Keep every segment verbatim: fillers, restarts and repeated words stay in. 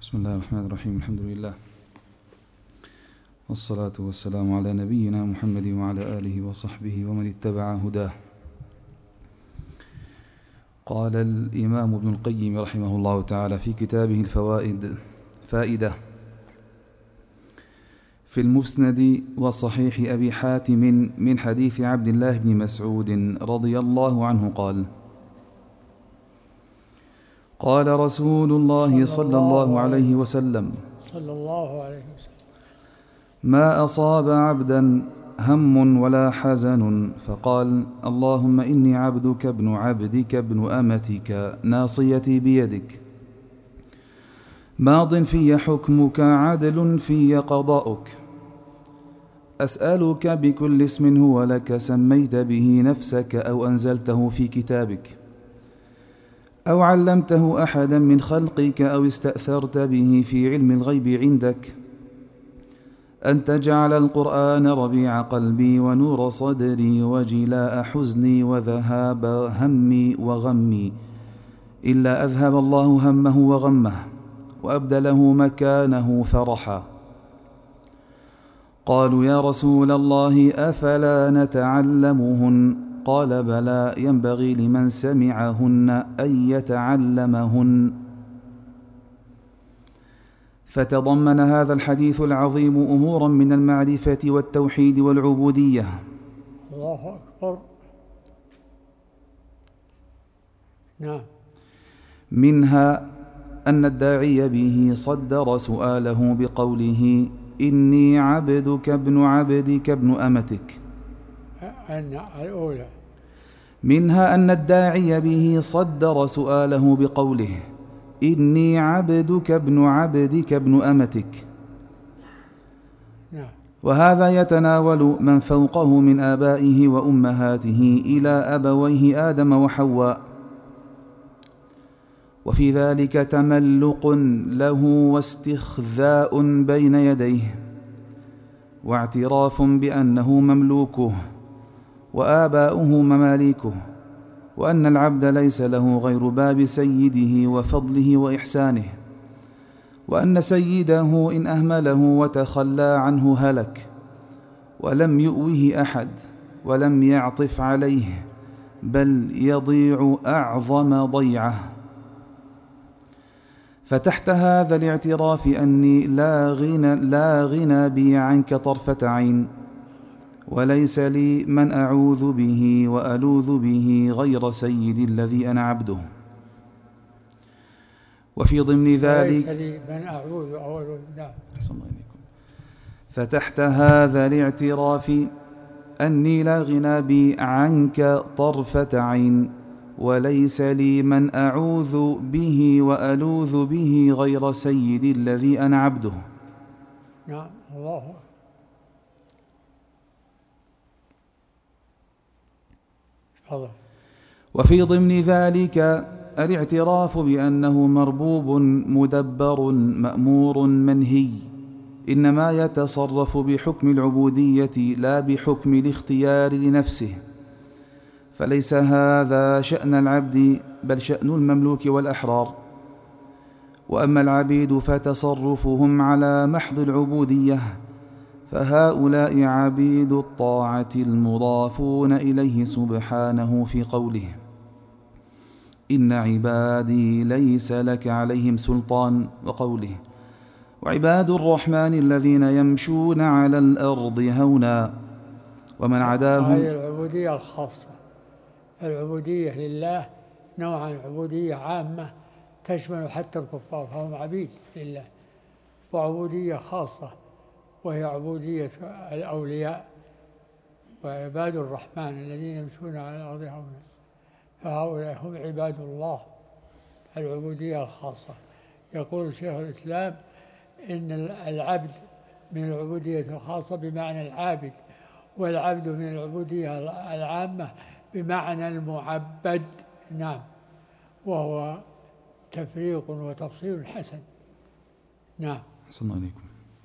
بسم الله الرحمن الرحيم. الحمد لله والصلاة والسلام على نبينا محمد وعلى آله وصحبه ومن اتبع هداه. قال الإمام ابن القيم رحمه الله تعالى في كتابه الفوائد: فائدة: في المسند وصحيح أبي حاتم من حديث عبد الله بن مسعود رضي الله عنه قال: قال رسول الله صلى الله عليه وسلم صلى الله عليه وسلم ما أصاب عبدا هم ولا حزن فقال اللهم إني عبدك ابن عبدك ابن أمتك ناصيتي بيدك ماض في حكمك عدل في قضاؤك أسألك بكل اسم هو لك سميت به نفسك أو أنزلته في كتابك أو علمته أحدا من خلقك أو استأثرت به في علم الغيب عندك أن تجعل القرآن ربيع قلبي ونور صدري وجلاء حزني وذهاب همي وغمي إلا أذهب الله همه وغمه وأبدله مكانه فرحا. قالوا يا رسول الله أفلا نتعلمهن؟ قال بلى ينبغي لمن سمعهن أن يتعلمهن. فتضمن هذا الحديث العظيم أمورا من المعرفة والتوحيد والعبودية. الله أكبر. نعم. منها أن الداعي به صدر سؤاله بقوله إني عبدك ابن عبدك ابن أمتك. الأولى. منها أن الداعي به صدر سؤاله بقوله إني عبدك ابن عبدك ابن أمتك. نعم. وهذا يتناول من فوقه من آبائه وأمهاته إلى أبويه آدم وحواء، وفي ذلك تملق له واستخذاء بين يديه واعتراف بأنه مملوكه وآباؤه مماليكه، وأن العبد ليس له غير باب سيده وفضله وإحسانه، وأن سيده إن أهمله وتخلى عنه هلك ولم يؤوه أحد ولم يعطف عليه بل يضيع أعظم ضيعه. فتحت هذا الاعتراف أني لا غنى, لا غنى بي عنك طرفة عين وليس لي من أعوذ به وألوذ به غير سيدي الذي أنا عبده. وفي ضمن ذلك وليس لي من أعوذ أو ألوذ. فتحت هذا الاعتراف أني لا غنى بي عنك طرفة عين وليس لي من أعوذ به وألوذ به غير سيدي الذي أنا عبده. نعم. الله. الله. وفي ضمن ذلك الاعتراف بأنه مربوب مدبر مأمور منهي إنما يتصرف بحكم العبودية لا بحكم الاختيار لنفسه، فليس هذا شأن العبد بل شأن المملوك والأحرار. وأما العبيد فتصرفهم على محض العبودية فهؤلاء عبيد الطاعة المضافون إليه سبحانه في قوله إن عبادي ليس لك عليهم سلطان، وقوله وعباد الرحمن الذين يمشون على الأرض هونا ومن عداهم. هذه العبودية الخاصة. العبودية لله نوعا عبودية عامة تشمل حتى الكفار فهم عبيد لله، وعبودية خاصة وهي عبودية الأولياء وعباد الرحمن الذين يمشون على الأرض هونا، فهؤلاء هم عباد الله. العبودية الخاصة. يقول شيخ الإسلام إن العبد من العبودية الخاصة بمعنى العابد، والعبد من العبودية العامة بمعنى المعبد. نعم. وهو تفريق وتفصيل حسن. نعم. صلى الله عليكم.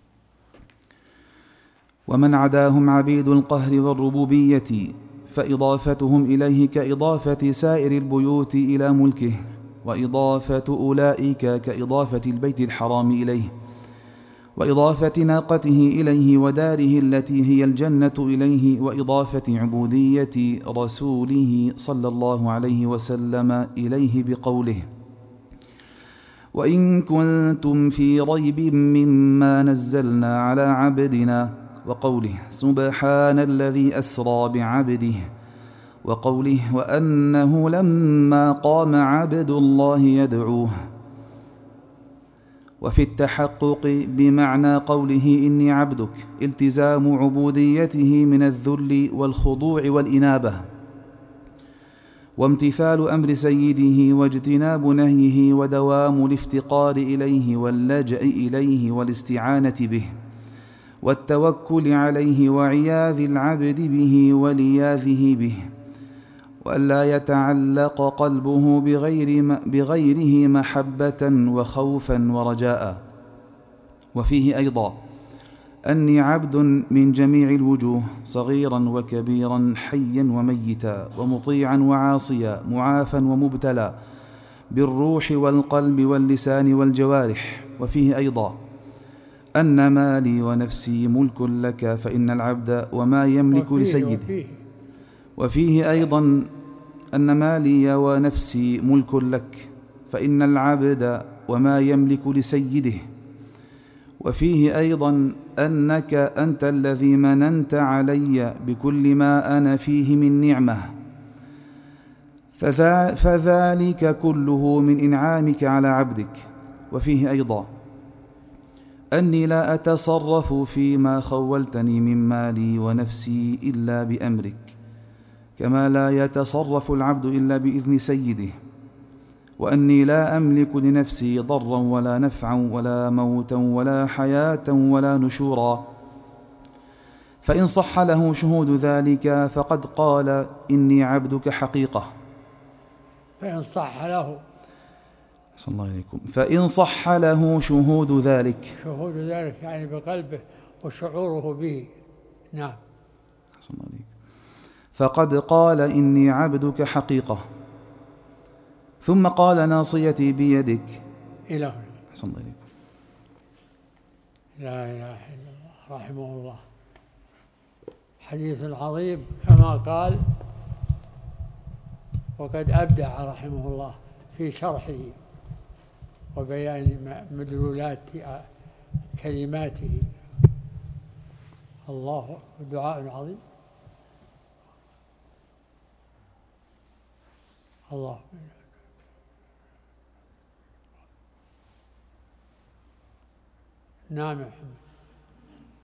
ومن عداهم عبيد القهر والربوبية فإضافتهم إليه كإضافة سائر البيوت إلى ملكه، وإضافة أولئك كإضافة البيت الحرام إليه، وإضافة ناقته إليه وداره التي هي الجنة إليه، وإضافة عبودية رسوله صلى الله عليه وسلم إليه بقوله: وإن كنتم في ريب مما نزلنا على عبدنا، وقوله: سبحان الذي أسرى بعبده، وقوله: وأنه لما قام عبد الله يدعوه. وفي التحقق بمعنى قوله إني عبدك التزام عبوديته من الذل والخضوع والإنابة، وامتثال أمر سيده واجتناب نهيه، ودوام الافتقار إليه واللجأ إليه والاستعانة به والتوكل عليه وعياذ العبد به ولياذه به، وألا يتعلق قلبه بغير بغيره محبة وخوفا ورجاء. وفيه أيضا أني عبد من جميع الوجوه، صغيرا وكبيرا، حيا وميتا، ومطيعا وعاصيا، معافا ومبتلى، بالروح والقلب واللسان والجوارح. وفيه أيضا أن مالي ونفسي ملك لك، فإن العبد وما يملك وفيه لسيده. وفيه وفيه أيضا أن مالي ونفسي ملك لك، فإن العبد وما يملك لسيده. وفيه أيضا أنك أنت الذي مننت علي بكل ما أنا فيه من نعمة، فذلك كله من إنعامك على عبدك. وفيه أيضا أني لا أتصرف فيما خولتني من مالي ونفسي إلا بأمرك، كما لا يتصرف العبد إلا بإذن سيده، وأني لا أملك لنفسي ضرا ولا نفعا ولا موتا ولا حياة ولا نشورا. فإن صح له شهود ذلك فقد قال إني عبدك حقيقة. فإن صح له صلى الله عليكم فإن صح له شهود ذلك شهود ذلك يعني بقلبه وشعوره به. نعم. صلى الله عليكم فقد قال إني عبدك حقيقة. ثم قال ناصيتي بيدك إلى هنا. صلى الله عليكم. لا إله إلا الله رحمه الله. حديث عظيم كما قال، وقد أبدع رحمه الله في شرحه وبيان مدلولات كلماته. الله دعاء عظيم. الله. نعم يا محمد.